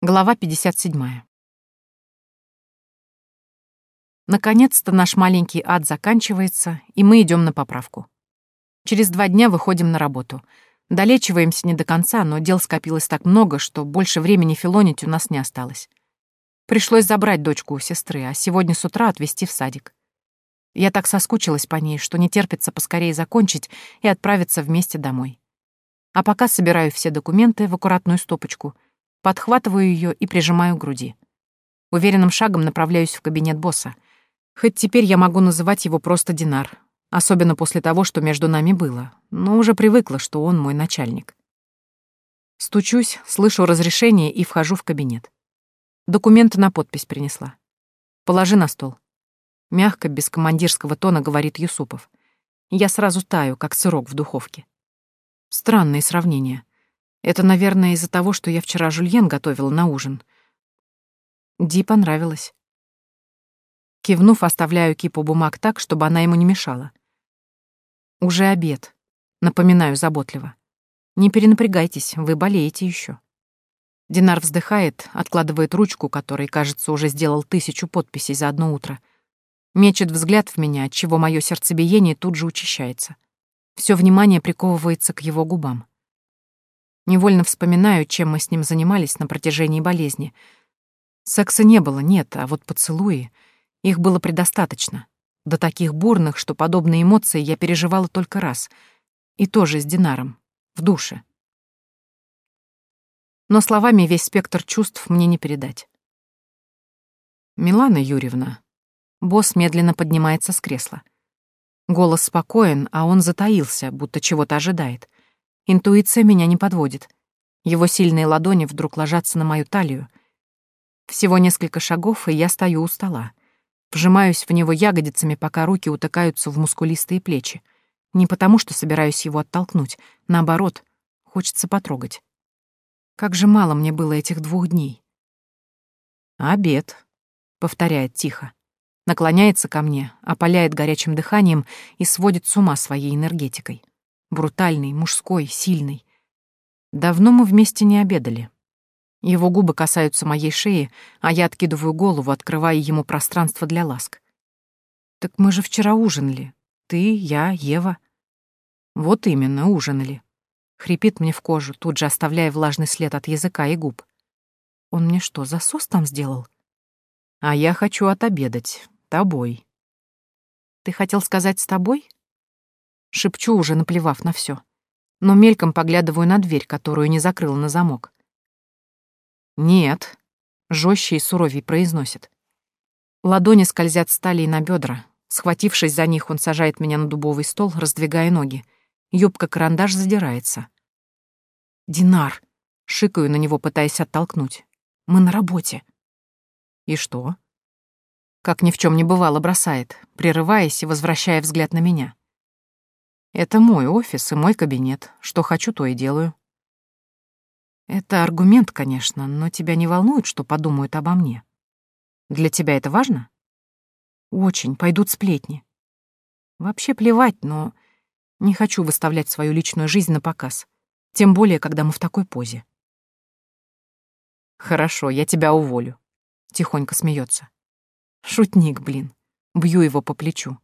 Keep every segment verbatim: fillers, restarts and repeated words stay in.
Глава пятьдесят седьмая. Наконец-то наш маленький ад заканчивается, и мы идем на поправку. Через два дня выходим на работу. Долечиваемся не до конца, но дел скопилось так много, что больше времени филонить у нас не осталось. Пришлось забрать дочку у сестры, а сегодня с утра отвезти в садик. Я так соскучилась по ней, что не терпится поскорее закончить и отправиться вместе домой. А пока собираю все документы в аккуратную стопочку, подхватываю ее и прижимаю к груди. Уверенным шагом направляюсь в кабинет босса. Хоть теперь я могу называть его просто Динар, особенно после того, что между нами было, но уже привыкла, что он мой начальник. Стучусь, слышу разрешение и вхожу в кабинет. Документы на подпись принесла. Положи на стол. Мягко, без командирского тона говорит Юсупов. Я сразу таю, как сырок в духовке. Странные сравнения. Это, наверное, из-за того, что я вчера жульен готовила на ужин. Ди понравилось. Кивнув, оставляю кипу бумаг так, чтобы она ему не мешала. Уже обед. Напоминаю заботливо. Не перенапрягайтесь, вы болеете еще. Динар вздыхает, откладывает ручку, которой, кажется, уже сделал тысячу подписей за одно утро. Мечет взгляд в меня, отчего мое сердцебиение тут же учащается. Все внимание приковывается к его губам. Невольно вспоминаю, чем мы с ним занимались на протяжении болезни. Секса не было, нет, а вот поцелуи, их было предостаточно. До таких бурных, что подобные эмоции я переживала только раз. И тоже с Динаром, в душе. Но словами весь спектр чувств мне не передать. «Милана Юрьевна». Босс медленно поднимается с кресла. Голос спокоен, а он затаился, будто чего-то ожидает. Интуиция меня не подводит. Его сильные ладони вдруг ложатся на мою талию. Всего несколько шагов, и я стою у стола. Вжимаюсь в него ягодицами, пока руки утыкаются в мускулистые плечи. Не потому, что собираюсь его оттолкнуть. Наоборот, хочется потрогать. Как же мало мне было этих двух дней. «Обед», — повторяет тихо. Наклоняется ко мне, опаляет горячим дыханием и сводит с ума своей энергетикой. Брутальный, мужской, сильный. Давно мы вместе не обедали. Его губы касаются моей шеи, а я откидываю голову, открывая ему пространство для ласк. «Так мы же вчера ужинали. Ты, я, Ева». «Вот именно, ужинали». Хрипит мне в кожу, тут же оставляя влажный след от языка и губ. Он мне что, засос там сделал? А я хочу отобедать. Тобой. Ты хотел сказать «с тобой»? Шепчу, уже наплевав на все, но мельком поглядываю на дверь, которую не закрыла на замок. «Нет», — жестче и суровей произносит. Ладони скользят с талии на бедра. Схватившись за них, он сажает меня на дубовый стол, раздвигая ноги. Юбка-карандаш задирается. «Динар!» — шикаю на него, пытаясь оттолкнуть. «Мы на работе». «И что?» Как ни в чем не бывало, бросает, прерываясь и возвращая взгляд на меня. «Это мой офис и мой кабинет. Что хочу, то и делаю». Это аргумент, конечно, но тебя не волнует, что подумают обо мне? Для тебя это важно? Очень, пойдут сплетни. Вообще плевать, но не хочу выставлять свою личную жизнь на показ, тем более, когда мы в такой позе. Хорошо, я тебя уволю. Тихонько смеется. Шутник, блин. Бью его по плечу.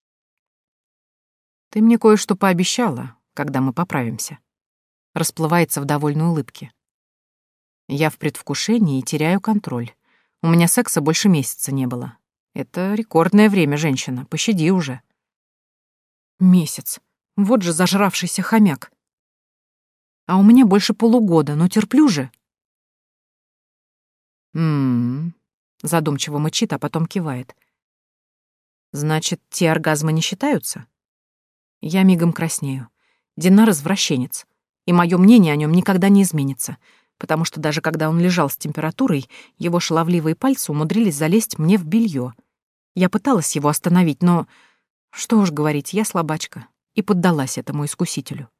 Ты мне кое-что пообещала, когда мы поправимся. Расплывается в довольной улыбке. Я в предвкушении и теряю контроль. У меня секса больше месяца не было. Это рекордное время, женщина, пощади уже. Месяц. Вот же зажравшийся хомяк. А у меня больше полугода, но терплю же. М-м-м. Задумчиво мычит, а потом кивает. Значит, те оргазмы не считаются? Я мигом краснею. Динар извращенец, и мое мнение о нем никогда не изменится, потому что даже когда он лежал с температурой, его шаловливые пальцы умудрились залезть мне в белье. Я пыталась его остановить, но... Что уж говорить, я слабачка, и поддалась этому искусителю.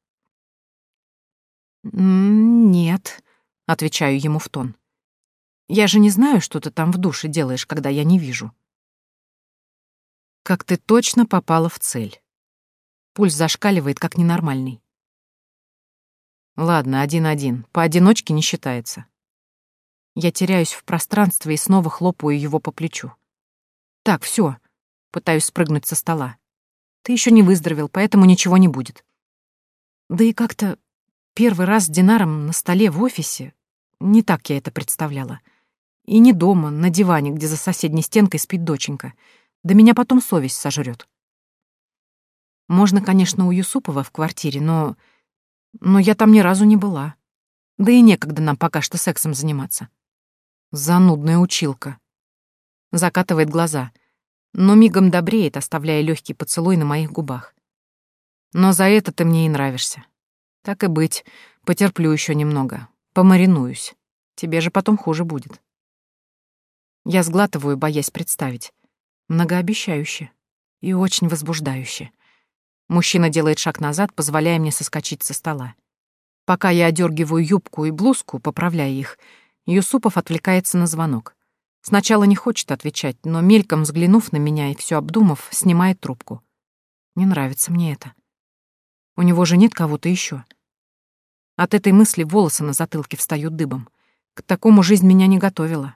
«Нет», — отвечаю ему в тон. «Я же не знаю, что ты там в душе делаешь, когда я не вижу». «Как ты точно попала в цель». Пульс зашкаливает, как ненормальный. Ладно, один-один, поодиночке не считается. Я теряюсь в пространстве и снова хлопаю его по плечу. Так, все. Пытаюсь спрыгнуть со стола. Ты еще не выздоровел, поэтому ничего не будет. Да и как-то первый раз с Динаром на столе в офисе не так я это представляла. И не дома, на диване, где за соседней стенкой спит доченька. Да меня потом совесть сожрет. Можно, конечно, у Юсупова в квартире, но... Но я там ни разу не была. Да и некогда нам пока что сексом заниматься. Занудная училка. Закатывает глаза, но мигом добреет, оставляя легкий поцелуй на моих губах. Но за это ты мне и нравишься. Так и быть, потерплю еще немного, помаринуюсь. Тебе же потом хуже будет. Я сглатываю, боясь представить. Многообещающе и очень возбуждающе. Мужчина делает шаг назад, позволяя мне соскочить со стола. Пока я одергиваю юбку и блузку, поправляя их, Юсупов отвлекается на звонок. Сначала не хочет отвечать, но мельком взглянув на меня и все обдумав, снимает трубку. Не нравится мне это. У него же нет кого-то еще. От этой мысли волосы на затылке встают дыбом. К такому жизнь меня не готовила.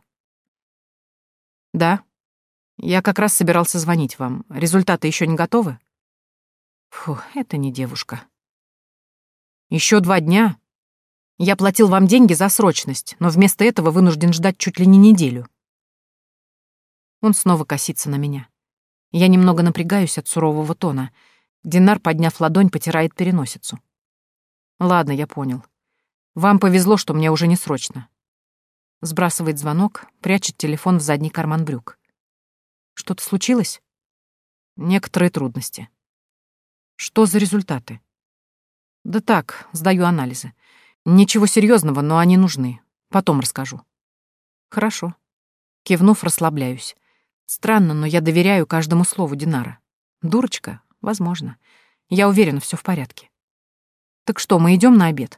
Да, я как раз собирался звонить вам. Результаты еще не готовы? Фу, это не девушка. Еще два дня. Я платил вам деньги за срочность, но вместо этого вынужден ждать чуть ли не неделю. Он снова косится на меня. Я немного напрягаюсь от сурового тона. Динар, подняв ладонь, потирает переносицу. Ладно, я понял. Вам повезло, что мне уже не срочно. Сбрасывает звонок, прячет телефон в задний карман брюк. Что-то случилось? Некоторые трудности. Что за результаты? Да так, сдаю анализы. Ничего серьезного, но они нужны. Потом расскажу. Хорошо. Кивнув, расслабляюсь. Странно, но я доверяю каждому слову Динара. Дурочка? Возможно. Я уверена, все в порядке. Так что, мы идем на обед?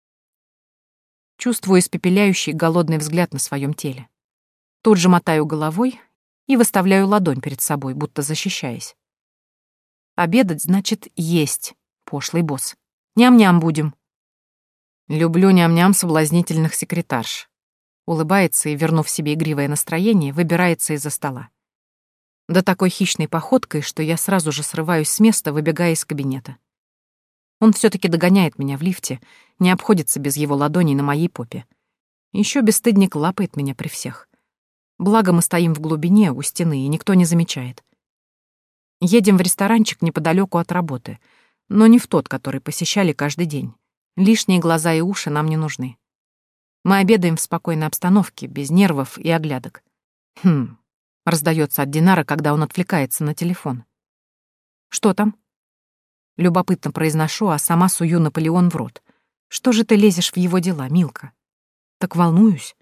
Чувствую испепеляющий голодный взгляд на своем теле. Тут же мотаю головой и выставляю ладонь перед собой, будто защищаясь. Обедать значит есть, пошлый босс. Ням-ням будем. Люблю ням-ням соблазнительных секретарш. Улыбается и, вернув себе игривое настроение, выбирается из-за стола. Да такой хищной походкой, что я сразу же срываюсь с места, выбегая из кабинета. Он все-таки догоняет меня в лифте, не обходится без его ладоней на моей попе. Еще бесстыдник лапает меня при всех. Благо мы стоим в глубине, у стены, и никто не замечает. Едем в ресторанчик неподалеку от работы, но не в тот, который посещали каждый день. Лишние глаза и уши нам не нужны. Мы обедаем в спокойной обстановке, без нервов и оглядок. Хм, раздается от Динара, когда он отвлекается на телефон. Что там? Любопытно произношу, а сама сую Наполеон в рот. Что же ты лезешь в его дела, Милка? Так волнуюсь.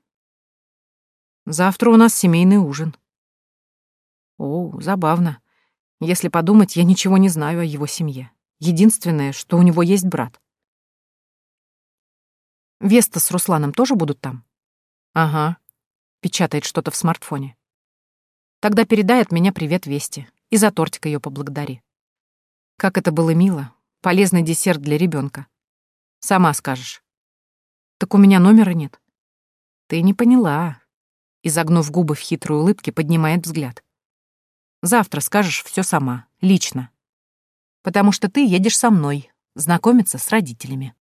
Завтра у нас семейный ужин. О, забавно. Если подумать, я ничего не знаю о его семье. Единственное, что у него есть брат. Веста с Русланом тоже будут там? Ага. Печатает что-то в смартфоне. Тогда передай от меня привет Весте и за тортик ее поблагодари. Как это было мило. Полезный десерт для ребенка. Сама скажешь. Так у меня номера нет. Ты не поняла. Изогнув губы в хитрой улыбке, поднимает взгляд. Завтра скажешь все сама, лично. Потому что ты едешь со мной, знакомиться с родителями.